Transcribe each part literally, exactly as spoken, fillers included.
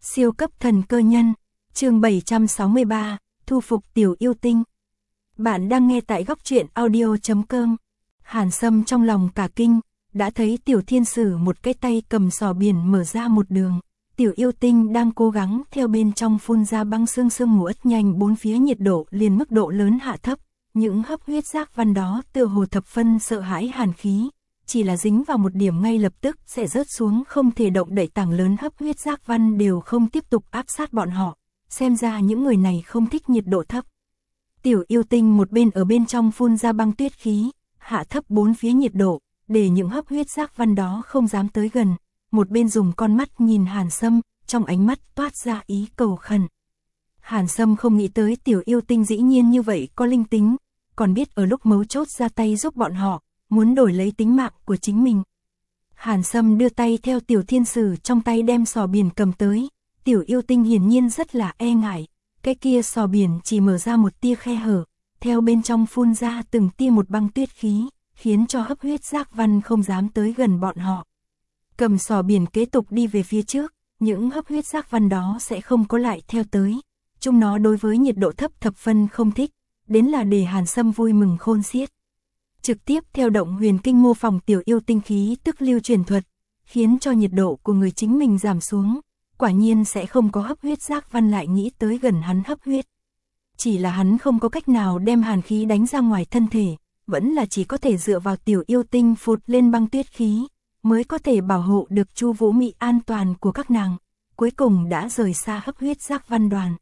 Siêu cấp thần cơ nhân, chương bảy trăm sáu mươi ba, thu phục tiểu yêu tinh. Bạn đang nghe tại góc truyện audio chấm com. Hàn Sâm trong lòng cả kinh, đã thấy tiểu thiên sử một cái tay cầm sò biển mở ra một đường. Tiểu yêu tinh đang cố gắng theo bên trong phun ra băng sương sương mù ất nhanh, bốn phía nhiệt độ liền mức độ lớn hạ thấp. Những hấp huyết giác văn đó tựa hồ thập phân sợ hãi hàn khí, chỉ là dính vào một điểm ngay lập tức sẽ rớt xuống, không thể động đậy. Tảng lớn hấp huyết giác văn đều không tiếp tục áp sát bọn họ, xem ra những người này không thích nhiệt độ thấp. Tiểu yêu tinh một bên ở bên trong phun ra băng tuyết khí, hạ thấp bốn phía nhiệt độ, để những hấp huyết giác văn đó không dám tới gần, một bên dùng con mắt nhìn Hàn Sâm, trong ánh mắt toát ra ý cầu khẩn. Hàn Sâm không nghĩ tới tiểu yêu tinh dĩ nhiên như vậy có linh tính, còn biết ở lúc mấu chốt ra tay giúp bọn họ, muốn đổi lấy tính mạng của chính mình. Hàn Sâm đưa tay theo tiểu thiên sử trong tay đem sò biển cầm tới, tiểu yêu tinh hiển nhiên rất là e ngại, cái kia sò biển chỉ mở ra một tia khe hở, theo bên trong phun ra từng tia một băng tuyết khí, khiến cho hấp huyết giác văn không dám tới gần bọn họ. Cầm sò biển kế tục đi về phía trước, những hấp huyết giác văn đó sẽ không có lại theo tới, chúng nó đối với nhiệt độ thấp thập phân không thích, đến là để Hàn Sâm vui mừng khôn xiết. Trực tiếp theo động huyền kinh mô phỏng tiểu yêu tinh khí tức lưu truyền thuật, khiến cho nhiệt độ của người chính mình giảm xuống, quả nhiên sẽ không có hấp huyết giác văn lại nghĩ tới gần hắn hấp huyết. Chỉ là hắn không có cách nào đem hàn khí đánh ra ngoài thân thể, vẫn là chỉ có thể dựa vào tiểu yêu tinh phụt lên băng tuyết khí, mới có thể bảo hộ được Chu Vũ Mị an toàn của các nàng, cuối cùng đã rời xa hấp huyết giác văn đoàn.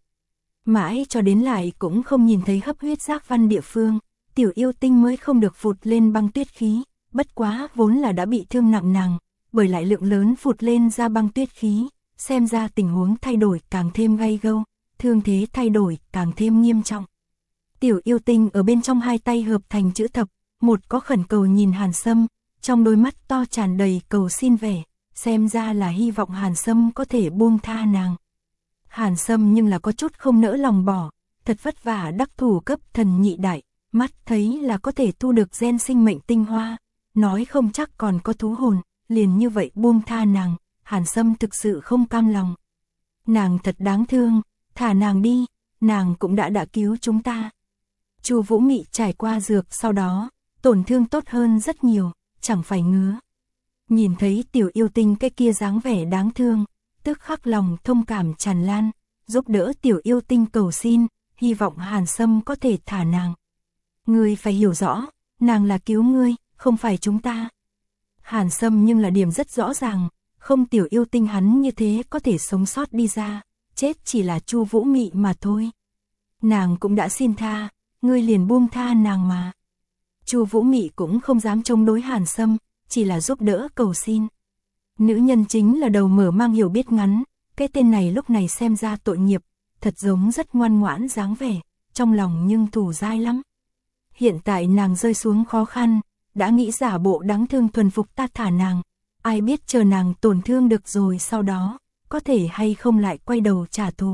Mãi cho đến lại cũng không nhìn thấy hấp huyết giác văn địa phương, tiểu yêu tinh mới không được phụt lên băng tuyết khí, bất quá vốn là đã bị thương nặng nàng, bởi lại lượng lớn phụt lên ra băng tuyết khí, xem ra tình huống thay đổi càng thêm gay gâu, thương thế thay đổi càng thêm nghiêm trọng. Tiểu yêu tinh ở bên trong hai tay hợp thành chữ thập, một có khẩn cầu nhìn Hàn Sâm, trong đôi mắt to tràn đầy cầu xin vẻ, xem ra là hy vọng Hàn Sâm có thể buông tha nàng. Hàn Sâm nhưng là có chút không nỡ lòng bỏ, thật vất vả đắc thủ cấp thần nhị đại, mắt thấy là có thể thu được gen sinh mệnh tinh hoa, nói không chắc còn có thú hồn, liền như vậy buông tha nàng, Hàn Sâm thực sự không cam lòng. Nàng thật đáng thương, thả nàng đi, nàng cũng đã đã cứu chúng ta. Chu Vũ Mị trải qua dược sau đó, tổn thương tốt hơn rất nhiều, chẳng phải ngứa. Nhìn thấy tiểu yêu tinh cái kia dáng vẻ đáng thương, tức khắc lòng thông cảm tràn lan, giúp đỡ tiểu yêu tinh cầu xin, hy vọng Hàn Sâm có thể thả nàng. Ngươi phải hiểu rõ, nàng là cứu ngươi, không phải chúng ta. Hàn Sâm nhưng là điểm rất rõ ràng, không tiểu yêu tinh hắn như thế có thể sống sót đi ra, chết chỉ là Chu Vũ Mị mà thôi. Nàng cũng đã xin tha, ngươi liền buông tha nàng mà. Chu Vũ Mị cũng không dám chống đối Hàn Sâm, chỉ là giúp đỡ cầu xin. Nữ nhân chính là đầu mở mang hiểu biết ngắn, cái tên này lúc này xem ra tội nghiệp, thật giống rất ngoan ngoãn dáng vẻ, trong lòng nhưng thủ dai lắm. Hiện tại nàng rơi xuống khó khăn, đã nghĩ giả bộ đáng thương thuần phục ta thả nàng, ai biết chờ nàng tổn thương được rồi sau đó, có thể hay không lại quay đầu trả thù.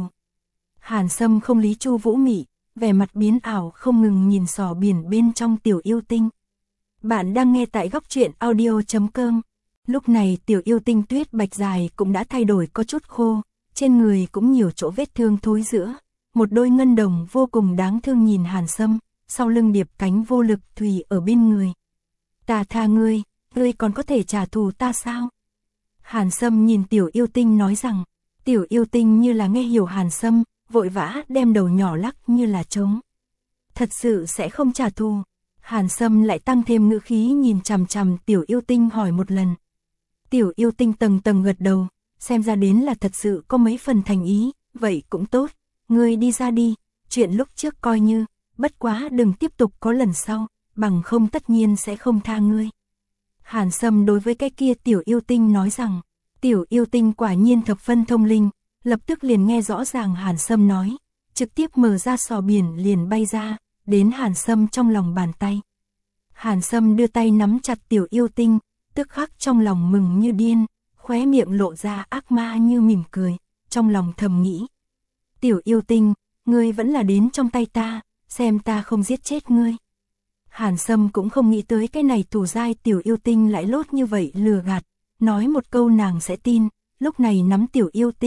Hàn Sâm không lý Chu Vũ Mị, vẻ mặt biến ảo không ngừng nhìn sò biển bên trong tiểu yêu tinh. Bạn đang nghe tại góc truyện audio chấm com. Lúc này tiểu yêu tinh tuyết bạch dài cũng đã thay đổi có chút khô, trên người cũng nhiều chỗ vết thương thối rữa, một đôi ngân đồng vô cùng đáng thương nhìn Hàn Sâm, sau lưng điệp cánh vô lực thùy ở bên người. Ta tha ngươi, ngươi còn có thể trả thù ta sao? Hàn Sâm nhìn tiểu yêu tinh nói rằng, tiểu yêu tinh như là nghe hiểu Hàn Sâm, vội vã đem đầu nhỏ lắc như là trống. Thật sự sẽ không trả thù. Hàn Sâm lại tăng thêm ngữ khí nhìn chằm chằm tiểu yêu tinh hỏi một lần. Tiểu yêu tinh tầng tầng gật đầu, xem ra đến là thật sự có mấy phần thành ý, vậy cũng tốt, ngươi đi ra đi, chuyện lúc trước coi như, bất quá đừng tiếp tục có lần sau, bằng không tất nhiên sẽ không tha ngươi. Hàn Sâm đối với cái kia tiểu yêu tinh nói rằng, tiểu yêu tinh quả nhiên thập phân thông linh, lập tức liền nghe rõ ràng Hàn Sâm nói, trực tiếp mở ra sò biển liền bay ra, đến Hàn Sâm trong lòng bàn tay. Hàn Sâm đưa tay nắm chặt tiểu yêu tinh, tức khắc trong lòng mừng như điên, khóe miệng lộ ra ác ma như mỉm cười, trong lòng thầm nghĩ. Tiểu yêu tinh, ngươi vẫn là đến trong tay ta, xem ta không giết chết ngươi. Hàn Sâm cũng không nghĩ tới cái này thủ giai tiểu yêu tinh lại lốt như vậy lừa gạt, nói một câu nàng sẽ tin, lúc này nắm tiểu yêu tinh,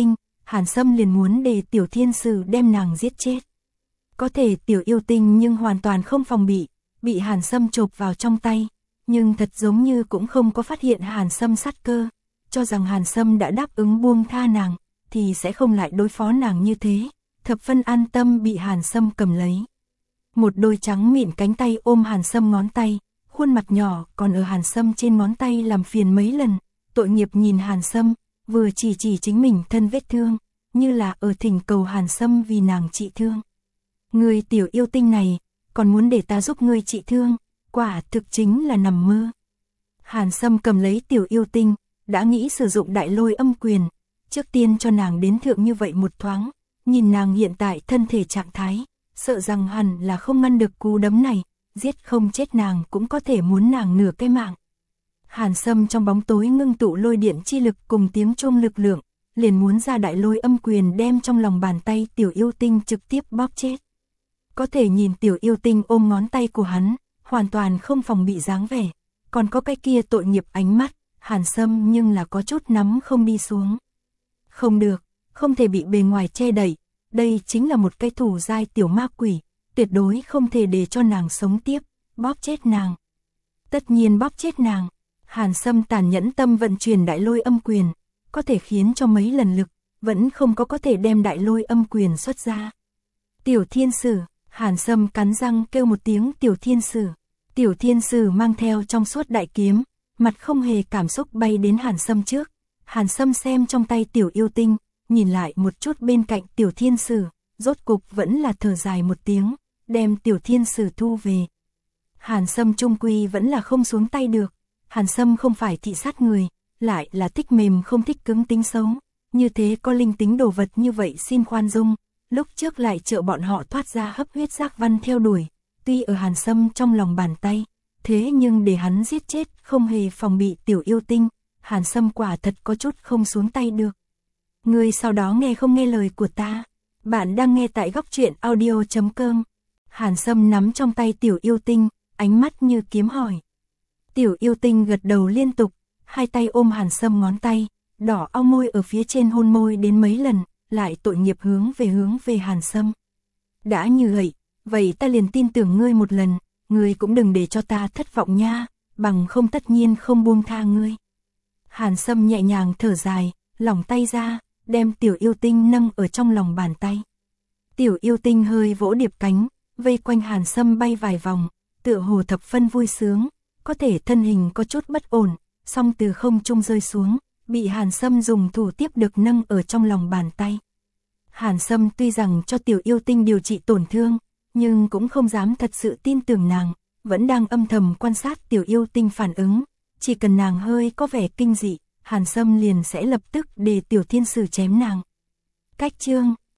Hàn Sâm liền muốn để Tiểu Thiên Sử đem nàng giết chết. Có thể Tiểu Yêu Tinh nhưng hoàn toàn không phòng bị, bị Hàn Sâm chộp vào trong tay, nhưng thật giống như cũng không có phát hiện Hàn Sâm sát cơ, cho rằng Hàn Sâm đã đáp ứng buông tha nàng, thì sẽ không lại đối phó nàng như thế, thập phân an tâm bị Hàn Sâm cầm lấy. Một đôi trắng mịn cánh tay ôm Hàn Sâm ngón tay, khuôn mặt nhỏ còn ở Hàn Sâm trên ngón tay làm phiền mấy lần, tội nghiệp nhìn Hàn Sâm, vừa chỉ chỉ chính mình thân vết thương, như là ở thỉnh cầu Hàn Sâm vì nàng trị thương. Người Tiểu Yêu Tinh này, còn muốn để ta giúp ngươi trị thương, quả thực chính là nằm mơ. Hàn Sâm cầm lấy Tiểu Yêu Tinh, đã nghĩ sử dụng đại lôi âm quyền, trước tiên cho nàng đến thượng như vậy một thoáng, nhìn nàng hiện tại thân thể trạng thái, sợ rằng hẳn là không ngăn được cú đấm này, giết không chết nàng cũng có thể muốn nàng nửa cái mạng. Hàn Sâm trong bóng tối ngưng tụ lôi điện chi lực cùng tiếng chuông lực lượng, liền muốn ra đại lôi âm quyền đem trong lòng bàn tay Tiểu Yêu Tinh trực tiếp bóp chết. Có thể nhìn Tiểu Yêu Tinh ôm ngón tay của hắn, hoàn toàn không phòng bị dáng vẻ, còn có cái kia tội nghiệp ánh mắt, Hàn Sâm nhưng là có chút nắm không đi xuống. Không được, không thể bị bề ngoài che đậy, đây chính là một cái thủ giai tiểu ma quỷ, tuyệt đối không thể để cho nàng sống tiếp, bóp chết nàng. Tất nhiên bóp chết nàng. Hàn Sâm tàn nhẫn tâm vận chuyển đại lôi âm quyền, có thể khiến cho mấy lần lực, vẫn không có có thể đem đại lôi âm quyền xuất ra. Tiểu Thiên Sử, Hàn Sâm cắn răng kêu một tiếng Tiểu Thiên Sử. Tiểu Thiên Sử mang theo trong suốt đại kiếm, mặt không hề cảm xúc bay đến Hàn Sâm trước. Hàn Sâm xem trong tay Tiểu Yêu Tinh, nhìn lại một chút bên cạnh Tiểu Thiên Sử, rốt cục vẫn là thở dài một tiếng, đem Tiểu Thiên Sử thu về. Hàn Sâm trung quy vẫn là không xuống tay được. Hàn Sâm không phải thị sát người, lại là thích mềm không thích cứng tính xấu, như thế có linh tính đồ vật như vậy xin khoan dung, lúc trước lại trợ bọn họ thoát ra hấp huyết giác văn theo đuổi, tuy ở Hàn Sâm trong lòng bàn tay, thế nhưng để hắn giết chết không hề phòng bị Tiểu Yêu Tinh, Hàn Sâm quả thật có chút không xuống tay được. Người sau đó nghe không nghe lời của ta, bạn đang nghe tại góc truyện audio chấm com. Hàn Sâm nắm trong tay Tiểu Yêu Tinh, ánh mắt như kiếm hỏi. Tiểu Yêu Tinh gật đầu liên tục, hai tay ôm Hàn Sâm ngón tay, đỏ ao môi ở phía trên hôn môi đến mấy lần, lại tội nghiệp hướng về hướng về Hàn Sâm. Đã như vậy, vậy ta liền tin tưởng ngươi một lần, ngươi cũng đừng để cho ta thất vọng nha, bằng không tất nhiên không buông tha ngươi. Hàn Sâm nhẹ nhàng thở dài, lỏng tay ra, đem Tiểu Yêu Tinh nâng ở trong lòng bàn tay. Tiểu Yêu Tinh hơi vỗ điệp cánh, vây quanh Hàn Sâm bay vài vòng, tựa hồ thập phân vui sướng, có thể thân hình có chút bất ổn, song từ không trung rơi xuống, bị Hàn Sâm dùng thủ tiếp được nâng ở trong lòng bàn tay. Hàn Sâm tuy rằng cho Tiểu Yêu Tinh điều trị tổn thương, nhưng cũng không dám thật sự tin tưởng nàng, vẫn đang âm thầm quan sát Tiểu Yêu Tinh phản ứng, chỉ cần nàng hơi có vẻ kinh dị, Hàn Sâm liền sẽ lập tức để Tiểu Thiên Sử chém nàng. Cách chương